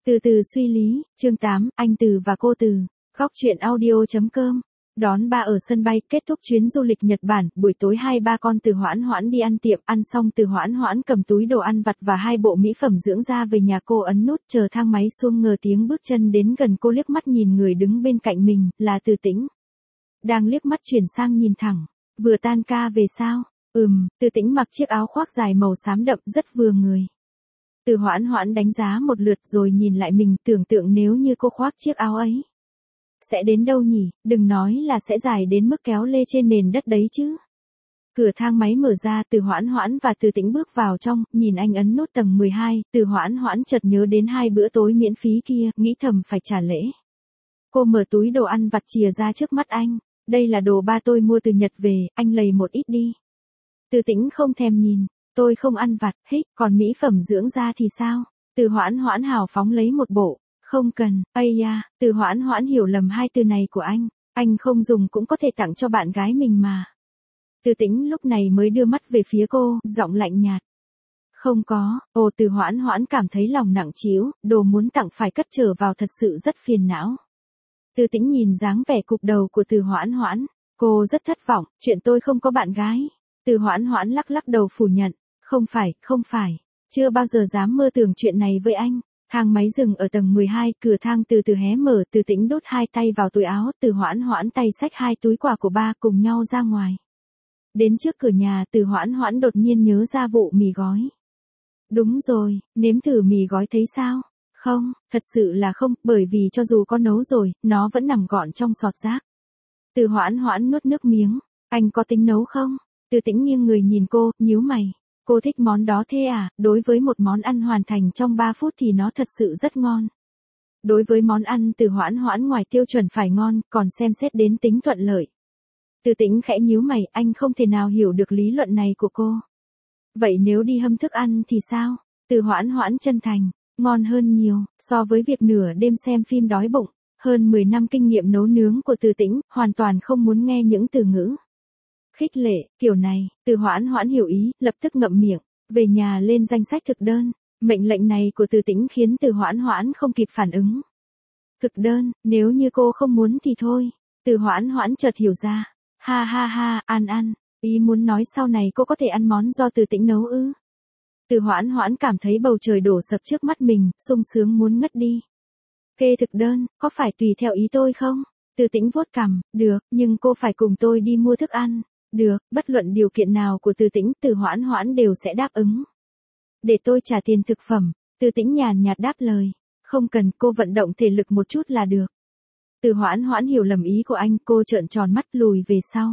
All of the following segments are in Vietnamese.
Từ từ suy lý, chương 8, anh Từ và cô Từ. Góc truyện audio.com. Đón ba ở sân bay, kết thúc chuyến du lịch Nhật Bản, buổi tối hai ba con Từ Hoãn Hoãn đi ăn tiệm, ăn xong Từ Hoãn Hoãn cầm túi đồ ăn vặt và hai bộ mỹ phẩm dưỡng da về nhà cô ấn nút chờ thang máy xuông ngờ tiếng bước chân đến gần cô liếc mắt nhìn người đứng bên cạnh mình, là Từ Tĩnh. Đang liếc mắt chuyển sang nhìn thẳng, vừa tan ca về sao? Từ Tĩnh mặc chiếc áo khoác dài màu xám đậm rất vừa người. Từ Hoãn Hoãn đánh giá một lượt rồi nhìn lại mình, tưởng tượng nếu như cô khoác chiếc áo ấy. Sẽ đến đâu nhỉ, đừng nói là sẽ dài đến mức kéo lê trên nền đất đấy chứ. Cửa thang máy mở ra, Từ Hoãn Hoãn và Từ Tĩnh bước vào trong, nhìn anh ấn nút tầng 12, Từ Hoãn Hoãn chợt nhớ đến 2 bữa tối miễn phí kia, nghĩ thầm phải trả lễ. Cô mở túi đồ ăn vặt chìa ra trước mắt anh, đây là đồ ba tôi mua từ Nhật về, anh lầy một ít đi. Từ Tĩnh không thèm nhìn. Tôi không ăn vặt, còn mỹ phẩm dưỡng da thì sao? Từ Hoãn Hoãn hào phóng lấy một bộ. Không cần, Từ Hoãn Hoãn hiểu lầm hai từ này của anh không dùng cũng có thể tặng cho bạn gái mình mà. Từ Tĩnh lúc này mới đưa mắt về phía cô, giọng lạnh nhạt. Không có, Từ Hoãn Hoãn cảm thấy lòng nặng trĩu, đồ muốn tặng phải cất trở vào thật sự rất phiền não. Từ Tĩnh nhìn dáng vẻ cụp đầu của Từ Hoãn Hoãn, cô rất thất vọng, chuyện tôi không có bạn gái. Từ Hoãn Hoãn lắc lắc đầu phủ nhận. Không phải, chưa bao giờ dám mơ tưởng chuyện này với anh. Thang máy dừng ở tầng 12, cửa thang từ từ hé mở, Từ Tĩnh đút hai tay vào túi áo, Từ Hoãn Hoãn tay xách hai túi quà của ba cùng nhau ra ngoài. Đến trước cửa nhà, Từ Hoãn Hoãn đột nhiên nhớ ra vụ mì gói. Đúng rồi, nếm thử mì gói thấy sao? Không, thật sự là không, bởi vì cho dù có nấu rồi, nó vẫn nằm gọn trong sọt rác. Từ Hoãn Hoãn nuốt nước miếng, anh có tính nấu không? Từ Tĩnh nghiêng người nhìn cô, nhíu mày. Cô thích món đó thế à? Đối với một món ăn hoàn thành trong 3 phút thì nó thật sự rất ngon. Đối với món ăn Từ Hoãn Hoãn ngoài tiêu chuẩn phải ngon, còn xem xét đến tính thuận lợi. Từ Tĩnh khẽ nhíu mày, anh không thể nào hiểu được lý luận này của cô. Vậy nếu đi hâm thức ăn thì sao? Từ Hoãn Hoãn chân thành, ngon hơn nhiều, so với việc nửa đêm xem phim đói bụng. Hơn 10 năm kinh nghiệm nấu nướng của Từ Tĩnh, hoàn toàn không muốn nghe những từ ngữ khích lệ, kiểu này. Từ Hoãn Hoãn hiểu ý, lập tức ngậm miệng, về nhà lên danh sách thực đơn. Mệnh lệnh này của Từ Tĩnh khiến Từ Hoãn Hoãn không kịp phản ứng. Thực đơn, nếu như cô không muốn thì thôi. Từ Hoãn Hoãn chợt hiểu ra. Ha, ăn. Ý muốn nói sau này cô có thể ăn món do Từ Tĩnh nấu ư? Từ Hoãn Hoãn cảm thấy bầu trời đổ sập trước mắt mình, sung sướng muốn ngất đi. Kê thực đơn, có phải tùy theo ý tôi không? Từ Tĩnh vuốt cằm, được, nhưng cô phải cùng tôi đi mua thức ăn. Được, bất luận điều kiện nào của Từ Tĩnh, Từ Hoãn Hoãn đều sẽ đáp ứng. Để tôi trả tiền thực phẩm, Từ Tĩnh nhàn nhạt đáp lời. Không cần, cô vận động thể lực một chút là được. Từ Hoãn Hoãn hiểu lầm ý của anh, cô trợn tròn mắt lùi về sau.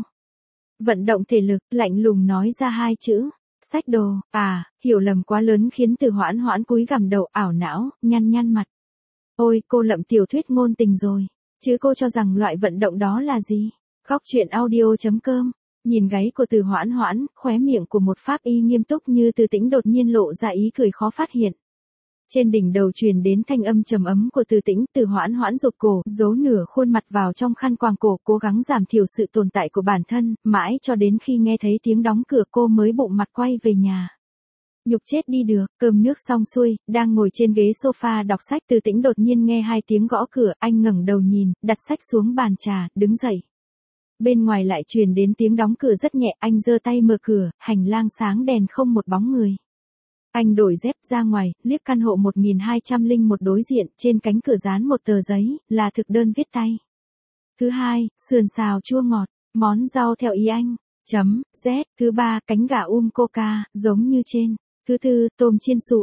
Vận động thể lực, lạnh lùng nói ra hai chữ. Xách đồ, hiểu lầm quá lớn khiến Từ Hoãn Hoãn cúi gằm đầu, ảo não, nhăn mặt. Ôi, cô lậm tiểu thuyết ngôn tình rồi. Chứ cô cho rằng loại vận động đó là gì? Góc truyện audio.com. Nhìn gáy của Từ Hoãn Hoãn, khóe miệng của một pháp y nghiêm túc như Từ Tĩnh đột nhiên lộ ra ý cười khó phát hiện. Trên đỉnh đầu truyền đến thanh âm trầm ấm của Từ Tĩnh, Từ Hoãn Hoãn rụt cổ, giấu nửa khuôn mặt vào trong khăn quàng cổ, cố gắng giảm thiểu sự tồn tại của bản thân, mãi cho đến khi nghe thấy tiếng đóng cửa cô mới bụng mặt quay về nhà. Nhục chết đi được, cơm nước xong xuôi, đang ngồi trên ghế sofa đọc sách, Từ Tĩnh đột nhiên nghe hai tiếng gõ cửa, anh ngẩng đầu nhìn, đặt sách xuống bàn trà, đứng dậy. Bên ngoài lại truyền đến tiếng đóng cửa rất nhẹ, anh giơ tay mở cửa, hành lang sáng đèn không một bóng người. Anh đổi dép ra ngoài, liếc căn hộ 1201 đối diện, trên cánh cửa dán một tờ giấy, là thực đơn viết tay. Thứ hai, sườn xào chua ngọt, món rau theo ý anh. Z. Thứ ba, cánh gà coca, giống như trên. Thứ tư, tôm chiên xù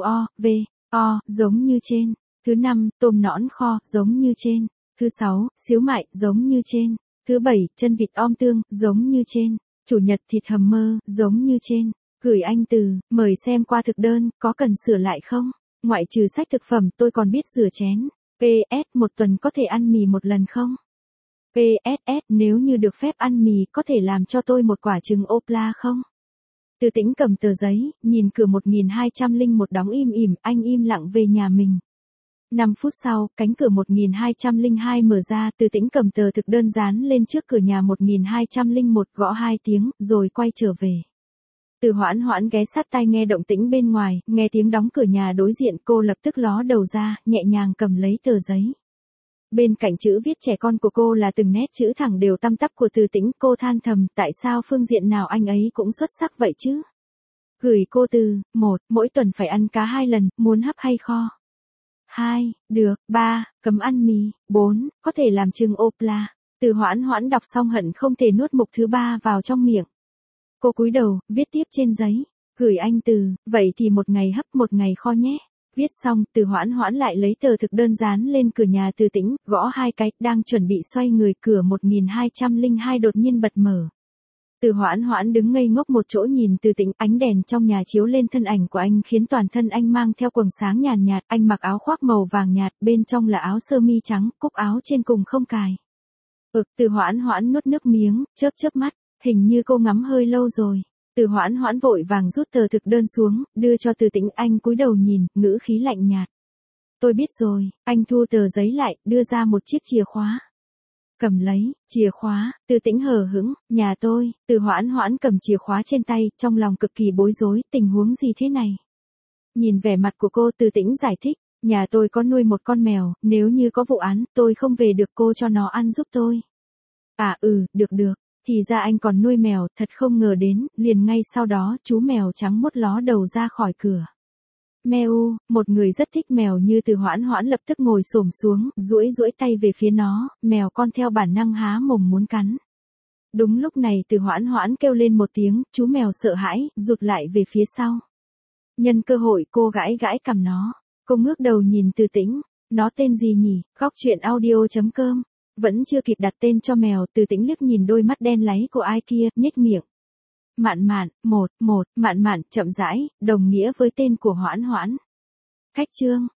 giống như trên. Thứ năm, tôm nõn kho, giống như trên. Thứ sáu, xíu mại, giống như trên. Thứ bảy, chân vịt om tương, giống như trên. Chủ nhật thịt hầm mơ, giống như trên. Gửi anh Từ, mời xem qua thực đơn, có cần sửa lại không? Ngoại trừ sách thực phẩm, tôi còn biết rửa chén. PS, một tuần có thể ăn mì một lần không? PSS, nếu như được phép ăn mì, có thể làm cho tôi một quả trứng Opla không? Từ Tĩnh cầm tờ giấy, nhìn cửa 1201 đóng im ỉm, anh im lặng về nhà mình. 5 phút sau, cánh cửa 1202 mở ra, Từ Tĩnh cầm tờ thực đơn dán lên trước cửa nhà 1201, gõ 2 tiếng, rồi quay trở về. Từ Hoãn Hoãn ghé sát tai nghe động tĩnh bên ngoài, nghe tiếng đóng cửa nhà đối diện, cô lập tức ló đầu ra, nhẹ nhàng cầm lấy tờ giấy. Bên cạnh chữ viết trẻ con của cô là từng nét chữ thẳng đều tăm tắp của Từ Tĩnh, cô than thầm, tại sao phương diện nào anh ấy cũng xuất sắc vậy chứ? Gửi cô Từ, 1, mỗi tuần phải ăn cá 2 lần, muốn hấp hay kho? 2, được, 3, cấm ăn mì, 4, có thể làm trứng opla. Từ Hoãn Hoãn đọc xong hận không thể nuốt mục thứ 3 vào trong miệng. Cô cúi đầu, viết tiếp trên giấy, gửi anh Từ, vậy thì một ngày hấp một ngày kho nhé. Viết xong, Từ Hoãn Hoãn lại lấy tờ thực đơn dán lên cửa nhà Từ Tĩnh, gõ 2 cái, đang chuẩn bị xoay người, cửa 1202 đột nhiên bật mở. Từ Hoãn Hoãn đứng ngây ngốc một chỗ nhìn Từ Tĩnh, ánh đèn trong nhà chiếu lên thân ảnh của anh khiến toàn thân anh mang theo quầng sáng nhàn nhạt, anh mặc áo khoác màu vàng nhạt, bên trong là áo sơ mi trắng, cúc áo trên cùng không cài. Từ Hoãn Hoãn nuốt nước miếng, chớp mắt, hình như cô ngắm hơi lâu rồi. Từ Hoãn Hoãn vội vàng rút tờ thực đơn xuống, đưa cho Từ Tĩnh, anh cúi đầu nhìn, ngữ khí lạnh nhạt. Tôi biết rồi, anh thu tờ giấy lại, đưa ra một chiếc chìa khóa. Cầm lấy, chìa khóa, Từ Tĩnh hờ hững, nhà tôi. Từ Hoãn Hoãn cầm chìa khóa trên tay, trong lòng cực kỳ bối rối, tình huống gì thế này? Nhìn vẻ mặt của cô, Từ Tĩnh giải thích, nhà tôi có nuôi một con mèo, nếu như có vụ án, tôi không về được, cô cho nó ăn giúp tôi. À được. Thì ra anh còn nuôi mèo, thật không ngờ đến, liền ngay sau đó, chú mèo trắng mốt ló đầu ra khỏi cửa. Meo, một người rất thích mèo như Từ Hoãn Hoãn lập tức ngồi xổm xuống, duỗi tay về phía nó, mèo con theo bản năng há mồm muốn cắn. Đúng lúc này Từ Hoãn Hoãn kêu lên một tiếng, chú mèo sợ hãi, rụt lại về phía sau. Nhân cơ hội cô gãi cằm nó, cô ngước đầu nhìn Từ Tĩnh, nó tên gì nhỉ? Góc truyện audio.com. Vẫn chưa kịp đặt tên cho mèo, Từ Tĩnh liếc nhìn đôi mắt đen láy của ai kia, nhếch miệng. Mạn, Mạn, chậm rãi, đồng nghĩa với tên của Hoãn Hoãn. Khách chương.